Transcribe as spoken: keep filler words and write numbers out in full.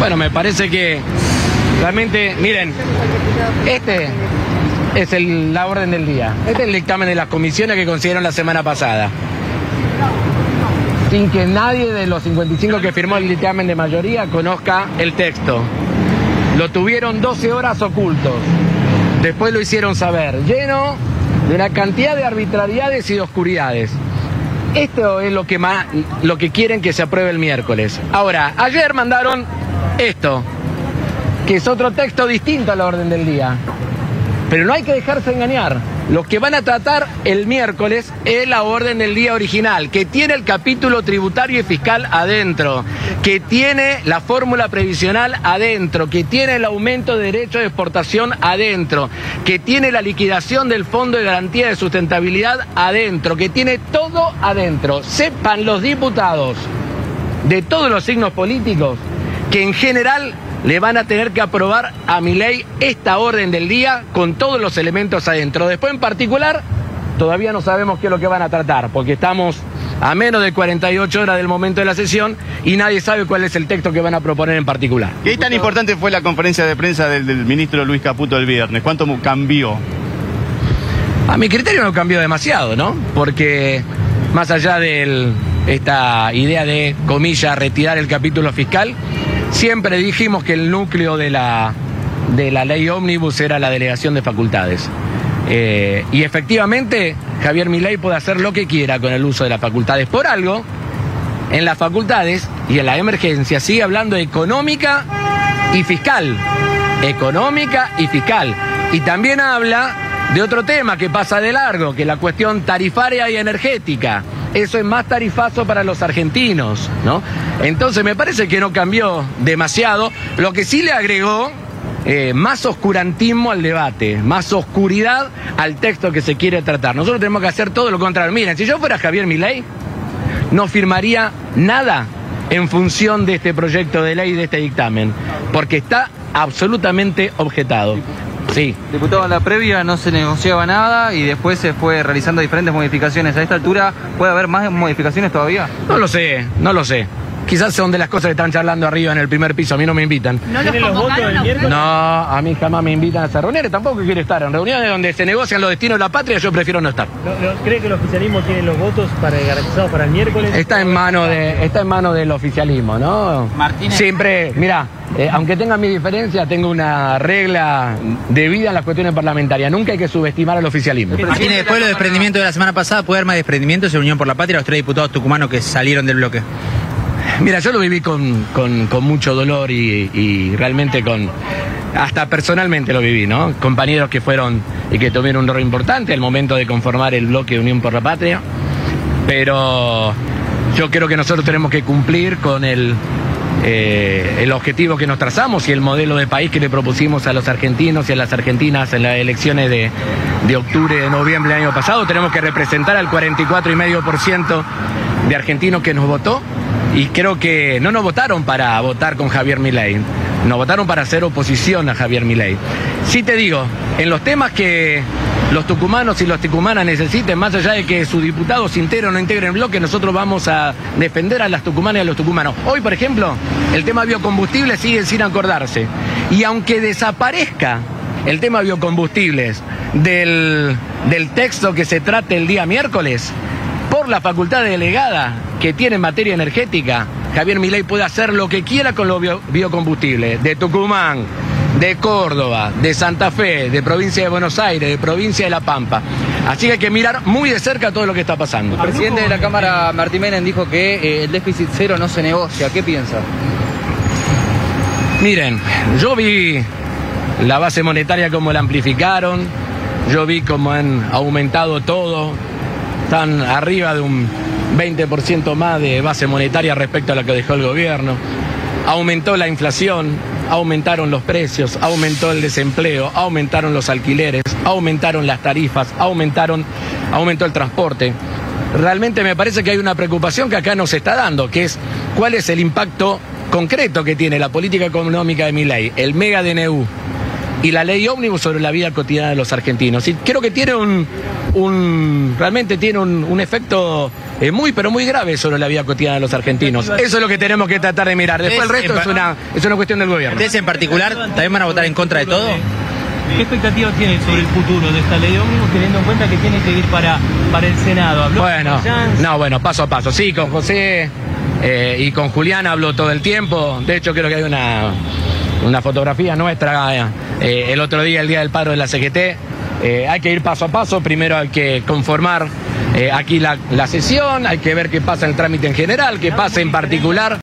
Bueno, me parece que realmente, miren, este es el, la orden del día. Este es el dictamen de las comisiones que consiguieron la semana pasada. Sin que nadie de los cincuenta y cinco que firmó el dictamen de mayoría conozca el texto. Lo tuvieron doce horas ocultos. Después lo hicieron saber, lleno de una cantidad de arbitrariedades y de oscuridades. Esto es lo que, más, lo que quieren que se apruebe el miércoles. Ahora, ayer mandaron esto, que es otro texto distinto a la orden del día. Pero no hay que dejarse engañar. Lo que van a tratar el miércoles es la orden del día original, que tiene el capítulo tributario y fiscal adentro, que tiene la fórmula previsional adentro, que tiene el aumento de derecho de exportación adentro, que tiene la liquidación del Fondo de Garantía de Sustentabilidad adentro, que tiene todo adentro. Sepan los diputados de todos los signos políticos que en general le van a tener que aprobar a Milei esta orden del día con todos los elementos adentro. Después, en particular, todavía no sabemos qué es lo que van a tratar, porque estamos a menos de cuarenta y ocho horas del momento de la sesión y nadie sabe cuál es el texto que van a proponer en particular. ¿Qué tan importante fue la conferencia de prensa del, del ministro Luis Caputo el viernes? ¿Cuánto cambió? A mi criterio no cambió demasiado, ¿no? Porque más allá de esta idea de, comillas, retirar el capítulo fiscal, siempre dijimos que el núcleo de la, de la ley ómnibus era la delegación de facultades. Eh, y efectivamente, Javier Milei puede hacer lo que quiera con el uso de las facultades. Por algo, en las facultades y en la emergencia sigue hablando de económica y fiscal. Económica y fiscal. Y también habla de otro tema que pasa de largo, que es la cuestión tarifaria y energética. Eso es más tarifazo para los argentinos, ¿no? Entonces me parece que no cambió demasiado. Lo que sí le agregó eh, más oscurantismo al debate, más oscuridad al texto que se quiere tratar. Nosotros tenemos que hacer todo lo contrario. Miren, si yo fuera Javier Milei, no firmaría nada en función de este proyecto de ley, de este dictamen, porque está absolutamente objetado. Sí. Diputado, en la previa no se negociaba nada y después se fue realizando diferentes modificaciones. ¿A esta altura puede haber más modificaciones todavía? No lo sé, no lo sé. Quizás son de las cosas que están charlando arriba en el primer piso, a mí no me invitan. ¿No los convocaron? No, a mí jamás me invitan a esas reuniones, tampoco quiero estar. En reuniones donde se negocian los destinos de la patria, yo prefiero no estar. ¿No, no, ¿Cree que el oficialismo tiene los votos para garantizados para el miércoles? Está en mano de, está en mano del oficialismo, ¿no? Martínez. Siempre, mira, eh, aunque tenga mi diferencia, tengo una regla de vida en las cuestiones parlamentarias. Nunca hay que subestimar al oficialismo. Martínez, después del desprendimiento de la semana pasada, ¿puede haber más desprendimientos en Unión por la Patria, los tres diputados tucumanos que salieron del bloque? Mira, yo lo viví con, con, con mucho dolor y, y realmente con, hasta personalmente lo viví, ¿no? Compañeros que fueron y que tuvieron un rol importante al momento de conformar el bloque de Unión por la Patria, pero yo creo que nosotros tenemos que cumplir con el, eh, el objetivo que nos trazamos y el modelo de país que le propusimos a los argentinos y a las argentinas en las elecciones de, de octubre, de noviembre del año pasado. Tenemos que representar al cuarenta y cuatro coma cinco por ciento de argentinos que nos votó. Y creo que no nos votaron para votar con Javier Milei, nos votaron para hacer oposición a Javier Milei. Sí te digo, en los temas que los tucumanos y las tucumanas necesiten, más allá de que sus diputados integren o no integren el bloque, nosotros vamos a defender a las tucumanas y a los tucumanos. Hoy, por ejemplo, el tema biocombustibles sigue sin acordarse. Y aunque desaparezca el tema biocombustibles del, del texto que se trate el día miércoles, por la facultad delegada que tiene en materia energética, Javier Milei puede hacer lo que quiera con los bio, biocombustibles de Tucumán, de Córdoba, de Santa Fe, de provincia de Buenos Aires, de provincia de La Pampa. Así que hay que mirar muy de cerca todo lo que está pasando. El presidente de la Cámara, Martín Menem, dijo que eh, el déficit cero no se negocia. ¿Qué piensa? Miren, yo vi la base monetaria como la amplificaron, yo vi cómo han aumentado todo. Están arriba de un veinte por ciento más de base monetaria respecto a la que dejó el gobierno. Aumentó la inflación, aumentaron los precios, aumentó el desempleo, aumentaron los alquileres, aumentaron las tarifas, aumentaron, aumentó el transporte. Realmente me parece que hay una preocupación que acá nos está dando, que es cuál es el impacto concreto que tiene la política económica de Milei, el mega D N U y la ley ómnibus sobre la vida cotidiana de los argentinos. Y creo que tiene un... un realmente tiene un, un efecto eh, muy pero muy grave sobre la vida cotidiana de los argentinos. Eso es lo que tenemos que tratar de mirar. Después el resto es una, es una cuestión del gobierno. ¿Ustedes en particular también van a votar en contra de todo? ¿Qué expectativas tiene sobre el futuro de esta ley de ómnibus, teniendo en cuenta que tiene que ir para, para el Senado? ¿Habló Bueno, con Jans? no, bueno, paso a paso. Sí, con José eh, y con Julián hablo todo el tiempo. De hecho, creo que hay una, una fotografía nuestra eh, el otro día, el día del paro de la C G T. Eh, hay que ir paso a paso. Primero hay que conformar eh, aquí la, la sesión, hay que ver qué pasa en el trámite en general, qué pasa en particular.